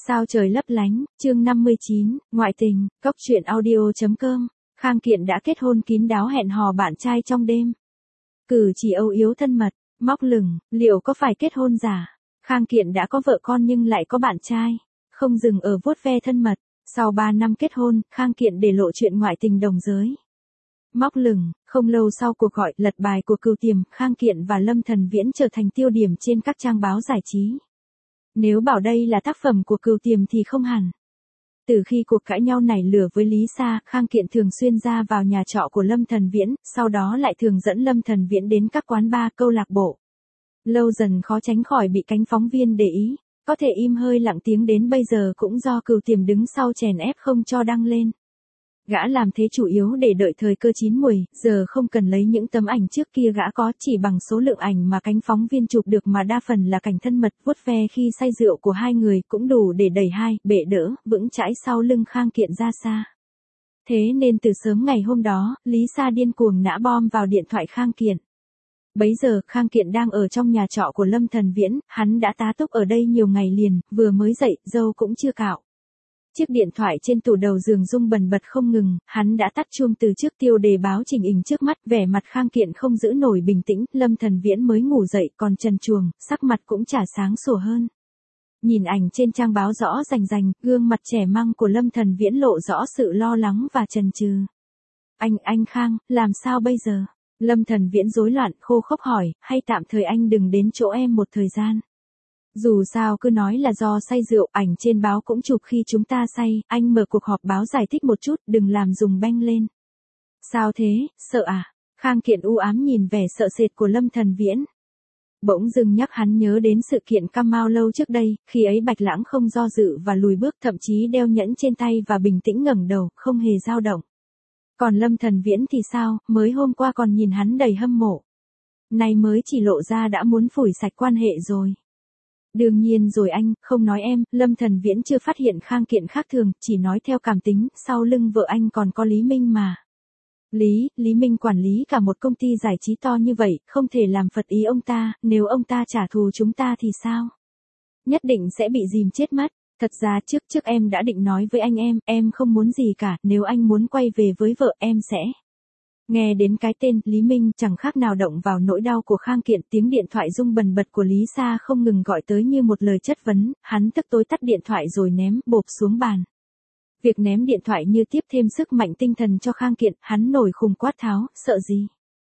Sao trời lấp lánh, chương 59, ngoại tình, cốc truyện audio.com, Khang Kiện đã kết hôn kín đáo hẹn hò bạn trai trong đêm. Cử chỉ âu yếm thân mật, móc lửng, liệu có phải kết hôn giả? Khang Kiện đã có vợ con nhưng lại có bạn trai. Không dừng ở vuốt ve thân mật, sau 3 năm kết hôn, Khang Kiện để lộ chuyện ngoại tình đồng giới. Móc lửng, không lâu sau cuộc gọi lật bài của Cửu Tiềm, Khang Kiện và Lâm Thần Viễn trở thành tiêu điểm trên các trang báo giải trí. Nếu bảo đây là tác phẩm của Cửu Tiềm thì không hẳn. Từ khi cuộc cãi nhau nảy lửa với Lý Sa, Khang Kiện thường xuyên ra vào nhà trọ của Lâm Thần Viễn, sau đó lại thường dẫn Lâm Thần Viễn đến các quán bar, câu lạc bộ. Lâu dần khó tránh khỏi bị cánh phóng viên để ý, có thể im hơi lặng tiếng đến bây giờ cũng do Cửu Tiềm đứng sau chèn ép không cho đăng lên. Gã làm thế chủ yếu để đợi thời cơ chín muồi, giờ không cần lấy những tấm ảnh trước kia gã có, chỉ bằng số lượng ảnh mà cánh phóng viên chụp được mà đa phần là cảnh thân mật vuốt ve khi say rượu của hai người cũng đủ để đẩy hai bệ đỡ vững chãi sau lưng Khang Kiện ra xa. Thế nên từ sớm ngày hôm đó, Lý Sa điên cuồng nã bom vào điện thoại Khang Kiện. Bấy giờ Khang Kiện đang ở trong nhà trọ của Lâm Thần Viễn, hắn đã tá túc ở đây nhiều ngày liền, vừa mới dậy, râu cũng chưa cạo. Chiếc điện thoại trên tủ đầu giường rung bần bật không ngừng, hắn đã tắt chuông từ trước tiêu đề báo chỉnh hình trước mắt, vẻ mặt Khang Kiện không giữ nổi bình tĩnh, Lâm Thần Viễn mới ngủ dậy còn trần truồng, sắc mặt cũng chả sáng sủa hơn. Nhìn ảnh trên trang báo rõ rành rành, gương mặt trẻ măng của Lâm Thần Viễn lộ rõ sự lo lắng và chần chừ. Anh Khang, làm sao bây giờ? Lâm Thần Viễn rối loạn khô khốc hỏi, hay tạm thời anh đừng đến chỗ em một thời gian. Dù sao cứ nói là do say rượu, ảnh trên báo cũng chụp khi chúng ta say, anh mở cuộc họp báo giải thích một chút, đừng làm dùng beng lên. Sao thế, sợ à? Khang Kiện u ám nhìn vẻ sợ sệt của Lâm Thần Viễn. Bỗng dưng nhắc hắn nhớ đến sự kiện Cam Mao lâu trước đây, khi ấy Bạch Lãng không do dự và lùi bước, thậm chí đeo nhẫn trên tay và bình tĩnh ngẩng đầu, không hề dao động. Còn Lâm Thần Viễn thì sao, mới hôm qua còn nhìn hắn đầy hâm mộ. Nay mới chỉ lộ ra đã muốn phủi sạch quan hệ rồi. Đương nhiên rồi anh, không nói em, Lâm Thần Viễn chưa phát hiện Khang Kiện khác thường, chỉ nói theo cảm tính, sau lưng vợ anh còn có Lý Minh mà. Lý Minh quản lý cả một công ty giải trí to như vậy, không thể làm phật ý ông ta, nếu ông ta trả thù chúng ta thì sao? Nhất định sẽ bị dìm chết mất. Thật ra trước em đã định nói với anh em không muốn gì cả, nếu anh muốn quay về với vợ em sẽ. Nghe đến cái tên Lý Minh chẳng khác nào động vào nỗi đau của Khang Kiện, tiếng điện thoại rung bần bật của Lý Sa không ngừng gọi tới như một lời chất vấn, hắn tức tối tắt điện thoại rồi ném bộp xuống bàn. Việc ném điện thoại như tiếp thêm sức mạnh tinh thần cho Khang Kiện, hắn nổi khùng quát tháo, sợ gì?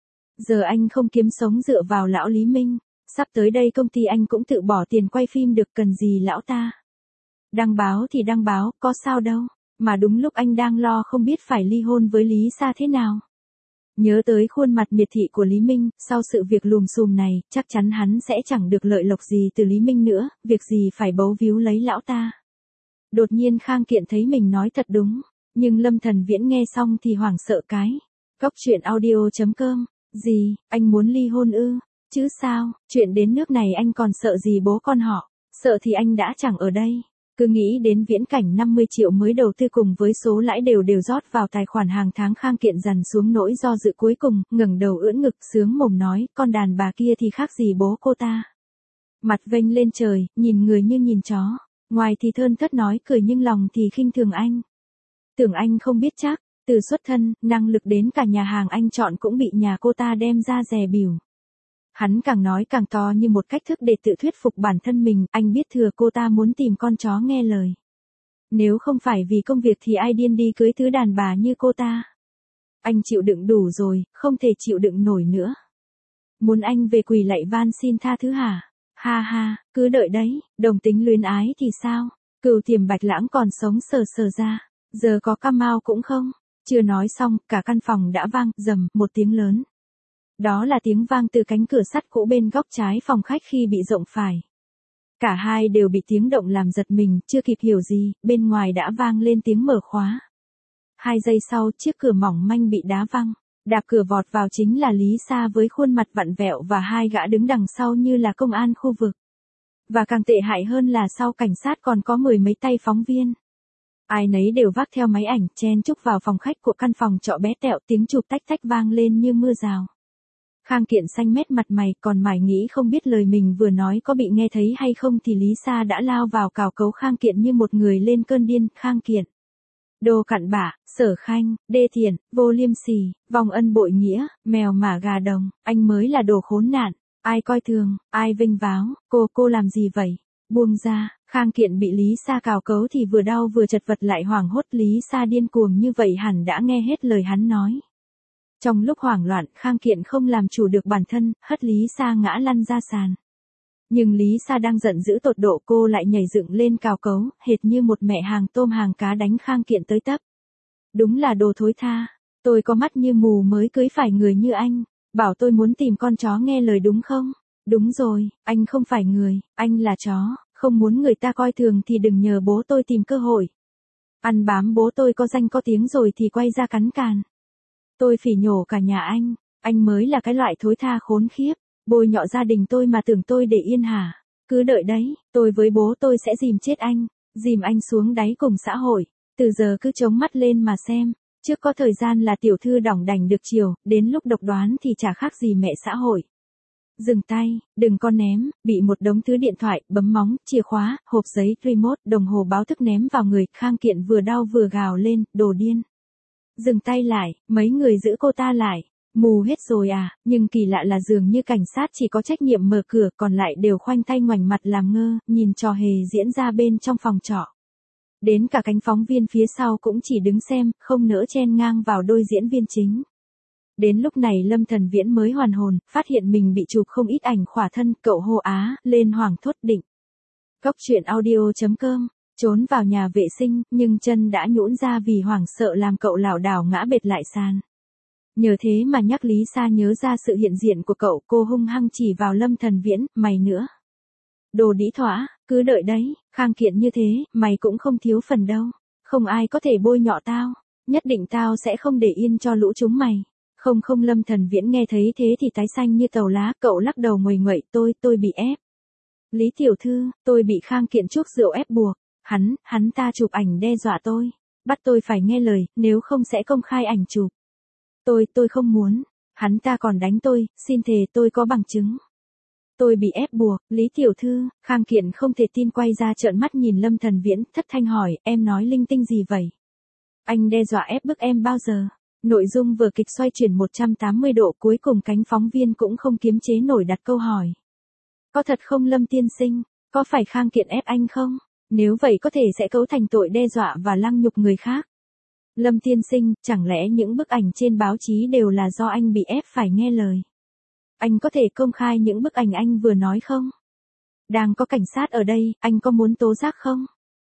Giờ anh không kiếm sống dựa vào lão Lý Minh, sắp tới đây công ty anh cũng tự bỏ tiền quay phim được, cần gì lão ta? Đăng báo thì đăng báo, có sao đâu, mà đúng lúc anh đang lo không biết phải ly hôn với Lý Sa thế nào. Nhớ tới khuôn mặt miệt thị của Lý Minh, sau sự việc lùm xùm này, chắc chắn hắn sẽ chẳng được lợi lộc gì từ Lý Minh nữa, việc gì phải bấu víu lấy lão ta. Đột nhiên Khang Kiện thấy mình nói thật đúng, nhưng Lâm Thần Viễn nghe xong thì hoảng sợ cái. Cốc truyện audio.com, gì, anh muốn ly hôn ư? Chứ sao, chuyện đến nước này anh còn sợ gì bố con họ, sợ thì anh đã chẳng ở đây. Cứ nghĩ đến viễn cảnh 50 triệu mới đầu tư cùng với số lãi đều rót vào tài khoản hàng tháng, Khang Kiện dằn xuống nỗi do dự cuối cùng, ngẩng đầu ưỡn ngực sướng mồm nói, con đàn bà kia thì khác gì bố cô ta. Mặt vênh lên trời, nhìn người như nhìn chó, ngoài thì thơn thớt nói cười nhưng lòng thì khinh thường anh. Tưởng anh không biết chắc, từ xuất thân, năng lực đến cả nhà hàng anh chọn cũng bị nhà cô ta đem ra dè bỉu. Hắn càng nói càng to như một cách thức để tự thuyết phục bản thân mình, anh biết thừa cô ta muốn tìm con chó nghe lời. Nếu không phải vì công việc thì ai điên đi cưới thứ đàn bà như cô ta. Anh chịu đựng đủ rồi, không thể chịu đựng nổi nữa. Muốn anh về quỳ lạy van xin tha thứ hả? Ha ha, cứ đợi đấy, đồng tính luyến ái thì sao? Cửu Tiềm Bạch Lãng còn sống sờ ra, giờ có Cam Mao cũng không? Chưa nói xong, cả căn phòng đã vang rầm một tiếng lớn. Đó là tiếng vang từ cánh cửa sắt cũ bên góc trái phòng khách khi bị rộng phải. Cả hai đều bị tiếng động làm giật mình, chưa kịp hiểu gì, bên ngoài đã vang lên tiếng mở khóa. 2 giây sau, chiếc cửa mỏng manh bị đá văng, đạp cửa vọt vào chính là Lý Sa với khuôn mặt vặn vẹo và hai gã đứng đằng sau như là công an khu vực. Và càng tệ hại hơn là sau cảnh sát còn có 10 mấy tay phóng viên. Ai nấy đều vác theo máy ảnh, chen chúc vào phòng khách của căn phòng trọ bé tẹo, tiếng chụp tách tách vang lên như mưa rào. Khang Kiện xanh mét mặt mày, còn mải nghĩ không biết lời mình vừa nói có bị nghe thấy hay không thì Lý Sa đã lao vào cào cấu Khang Kiện như một người lên cơn điên. Khang Kiện, đồ cặn bã, sở khanh, đê tiện, vô liêm sỉ, vong ân bội nghĩa, mèo mả gà đồng, anh mới là đồ khốn nạn, ai coi thường, ai vinh váo, cô làm gì vậy? Buông ra. Khang Kiện bị Lý Sa cào cấu thì vừa đau vừa chật vật lại hoảng hốt. Lý Sa điên cuồng như vậy hẳn đã nghe hết lời hắn nói. Trong lúc hoảng loạn, Khang Kiện không làm chủ được bản thân, hất Lý Sa ngã lăn ra sàn. Nhưng Lý Sa đang giận dữ tột độ, cô lại nhảy dựng lên cào cấu, hệt như một mẹ hàng tôm hàng cá đánh Khang Kiện tới tấp. Đúng là đồ thối tha, tôi có mắt như mù mới cưới phải người như anh, bảo tôi muốn tìm con chó nghe lời đúng không? Đúng rồi, anh không phải người, anh là chó, không muốn người ta coi thường thì đừng nhờ bố tôi tìm cơ hội. Ăn bám bố tôi có danh có tiếng rồi thì quay ra cắn càn. Tôi phỉ nhổ cả nhà anh mới là cái loại thối tha khốn khiếp, bôi nhọ gia đình tôi mà tưởng tôi để yên hả? Cứ đợi đấy, tôi với bố tôi sẽ dìm chết anh, dìm anh xuống đáy cùng xã hội, từ giờ cứ chống mắt lên mà xem, trước có thời gian là tiểu thư đỏng đảnh được chiều, đến lúc độc đoán thì chả khác gì mẹ xã hội. Dừng tay, đừng con ném, bị một đống thứ điện thoại, bấm móng, chìa khóa, hộp giấy, remote, đồng hồ báo thức ném vào người, Khang Kiện vừa đau vừa gào lên, đồ điên. Dừng tay lại, mấy người giữ cô ta lại. Mù hết rồi à, nhưng kỳ lạ là dường như cảnh sát chỉ có trách nhiệm mở cửa, còn lại đều khoanh tay ngoảnh mặt làm ngơ, nhìn trò hề diễn ra bên trong phòng trọ. Đến cả cánh phóng viên phía sau cũng chỉ đứng xem, không nỡ chen ngang vào đôi diễn viên chính. Đến lúc này Lâm Thần Viễn mới hoàn hồn, phát hiện mình bị chụp không ít ảnh khỏa thân, cậu hô á, lên hoảng thốt định. Cóc truyện audio.com, trốn vào nhà vệ sinh, nhưng chân đã nhũn ra vì hoảng sợ làm cậu lảo đảo ngã bệt lại sàn. Nhờ thế mà nhắc Lý Sa nhớ ra sự hiện diện của cậu, cô hung hăng chỉ vào Lâm Thần Viễn, mày nữa. Đồ đĩ thỏa, cứ đợi đấy, Khang Kiện như thế, mày cũng không thiếu phần đâu. Không ai có thể bôi nhọ tao, nhất định tao sẽ không để yên cho lũ chúng mày. Không Lâm Thần Viễn nghe thấy thế thì tái xanh như tàu lá, cậu lắc đầu nguầy nguậy, tôi bị ép. Lý tiểu thư, tôi bị Khang Kiện chuốc rượu ép buộc, hắn ta chụp ảnh đe dọa tôi, bắt tôi phải nghe lời, nếu không sẽ công khai ảnh chụp. Tôi không muốn, hắn ta còn đánh tôi, xin thề tôi có bằng chứng. Tôi bị ép buộc, Lý tiểu thư, Khang Kiện không thể tin quay ra trợn mắt nhìn Lâm Thần Viễn, thất thanh hỏi, em nói linh tinh gì vậy? Anh đe dọa ép bức em bao giờ? Nội dung vở kịch xoay chuyển 180 độ, cuối cùng cánh phóng viên cũng không kiềm chế nổi đặt câu hỏi. Có thật không Lâm tiên sinh? Có phải Khang Kiện ép anh không? Nếu vậy có thể sẽ cấu thành tội đe dọa và lăng nhục người khác. Lâm tiên sinh, chẳng lẽ những bức ảnh trên báo chí đều là do anh bị ép phải nghe lời? Anh có thể công khai những bức ảnh anh vừa nói không? Đang có cảnh sát ở đây, anh có muốn tố giác không?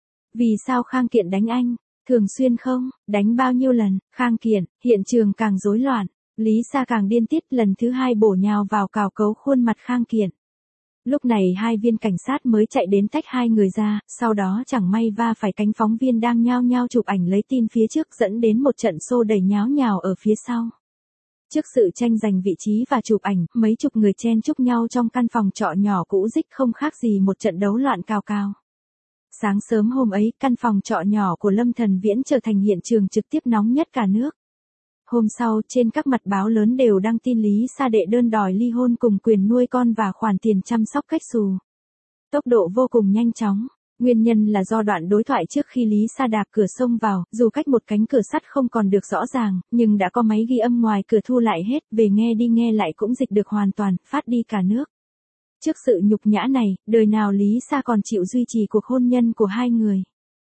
Vì sao Khang Kiện đánh anh? Thường xuyên không? Đánh bao nhiêu lần? Khang Kiện, hiện trường càng rối loạn. Lý Sa càng điên tiết, lần thứ hai bổ nhào vào cào cấu khuôn mặt Khang Kiện. Lúc này hai viên cảnh sát mới chạy đến tách hai người ra, sau đó chẳng may va phải cánh phóng viên đang nhao nhao chụp ảnh lấy tin phía trước, dẫn đến một trận xô đẩy nháo nhào ở phía sau. Trước sự tranh giành vị trí và chụp ảnh, mấy chục người chen chúc nhau trong căn phòng trọ nhỏ cũ rích không khác gì một trận đấu loạn cào cào. Sáng sớm hôm ấy, căn phòng trọ nhỏ của Lâm Thần Viễn trở thành hiện trường trực tiếp nóng nhất cả nước. Hôm sau, trên các mặt báo lớn đều đăng tin Lý Sa đệ đơn đòi ly hôn cùng quyền nuôi con và khoản tiền chăm sóc cách xù. Tốc độ vô cùng nhanh chóng. Nguyên nhân là do đoạn đối thoại trước khi Lý Sa đạp cửa xông vào, dù cách một cánh cửa sắt không còn được rõ ràng, nhưng đã có máy ghi âm ngoài cửa thu lại hết, về nghe đi nghe lại cũng dịch được hoàn toàn, phát đi cả nước. Trước sự nhục nhã này, đời nào Lý Sa còn chịu duy trì cuộc hôn nhân của hai người.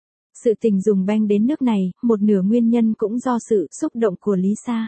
Sự tình dùng beng đến nước này, một nửa nguyên nhân cũng do sự xúc động của Lý Sa.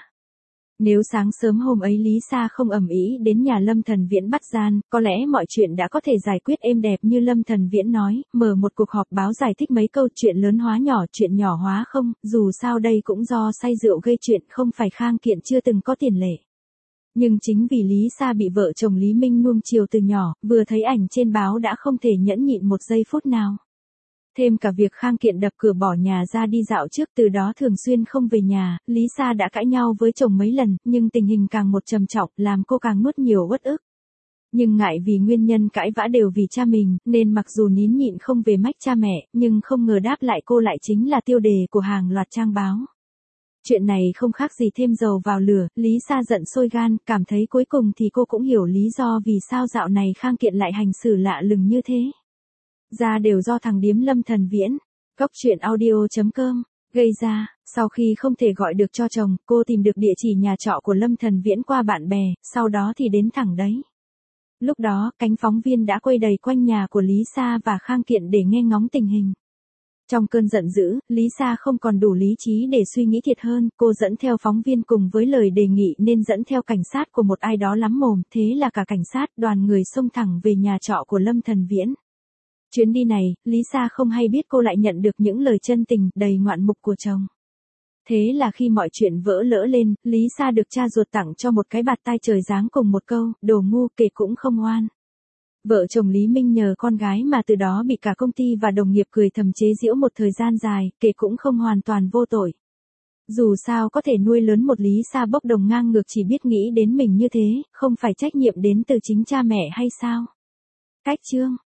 Nếu sáng sớm hôm ấy Lý Sa không ầm ĩ đến nhà Lâm Thần Viễn bắt gian, có lẽ mọi chuyện đã có thể giải quyết êm đẹp như Lâm Thần Viễn nói, mở một cuộc họp báo giải thích mấy câu chuyện lớn hóa nhỏ, chuyện nhỏ hóa không, dù sao đây cũng do say rượu gây chuyện, không phải Khang Kiện chưa từng có tiền lệ. Nhưng chính vì Lý Sa bị vợ chồng Lý Minh nuông chiều từ nhỏ, vừa thấy ảnh trên báo đã không thể nhẫn nhịn một giây phút nào. Thêm cả việc Khang Kiện đập cửa bỏ nhà ra đi dạo trước, từ đó thường xuyên không về nhà, Lý Sa đã cãi nhau với chồng mấy lần, nhưng tình hình càng một trầm trọng, làm cô càng nuốt nhiều uất ức. Nhưng ngại vì nguyên nhân cãi vã đều vì cha mình, nên mặc dù nín nhịn không về mách cha mẹ, nhưng không ngờ đáp lại cô lại chính là tiêu đề của hàng loạt trang báo. Chuyện này không khác gì thêm dầu vào lửa, Lý Sa giận sôi gan, cảm thấy cuối cùng thì cô cũng hiểu lý do vì sao dạo này Khang Kiện lại hành xử lạ lùng như thế. Ra đều do thằng điếm Lâm Thần Viễn, Cóc truyện audio.com, gây ra. Sau khi không thể gọi được cho chồng, cô tìm được địa chỉ nhà trọ của Lâm Thần Viễn qua bạn bè, sau đó thì đến thẳng đấy. Lúc đó, cánh phóng viên đã quay đầy quanh nhà của Lý Sa và Khang Kiện để nghe ngóng tình hình. Trong cơn giận dữ, Lý Sa không còn đủ lý trí để suy nghĩ thiệt hơn, cô dẫn theo phóng viên cùng với lời đề nghị nên dẫn theo cảnh sát của một ai đó lắm mồm, thế là cả cảnh sát, đoàn người xông thẳng về nhà trọ của Lâm Thần Viễn. Chuyến đi này, Lý Sa không hay biết cô lại nhận được những lời chân tình, đầy ngoạn mục của chồng. Thế là khi mọi chuyện vỡ lỡ lên, Lý Sa được cha ruột tặng cho một cái bạt tai trời giáng cùng một câu, đồ ngu, kể cũng không oan. Vợ chồng Lý Minh nhờ con gái mà từ đó bị cả công ty và đồng nghiệp cười thầm chế giễu một thời gian dài, kể cũng không hoàn toàn vô tội. Dù sao có thể nuôi lớn một Lý Sa bốc đồng ngang ngược chỉ biết nghĩ đến mình như thế, không phải trách nhiệm đến từ chính cha mẹ hay sao? Cách chương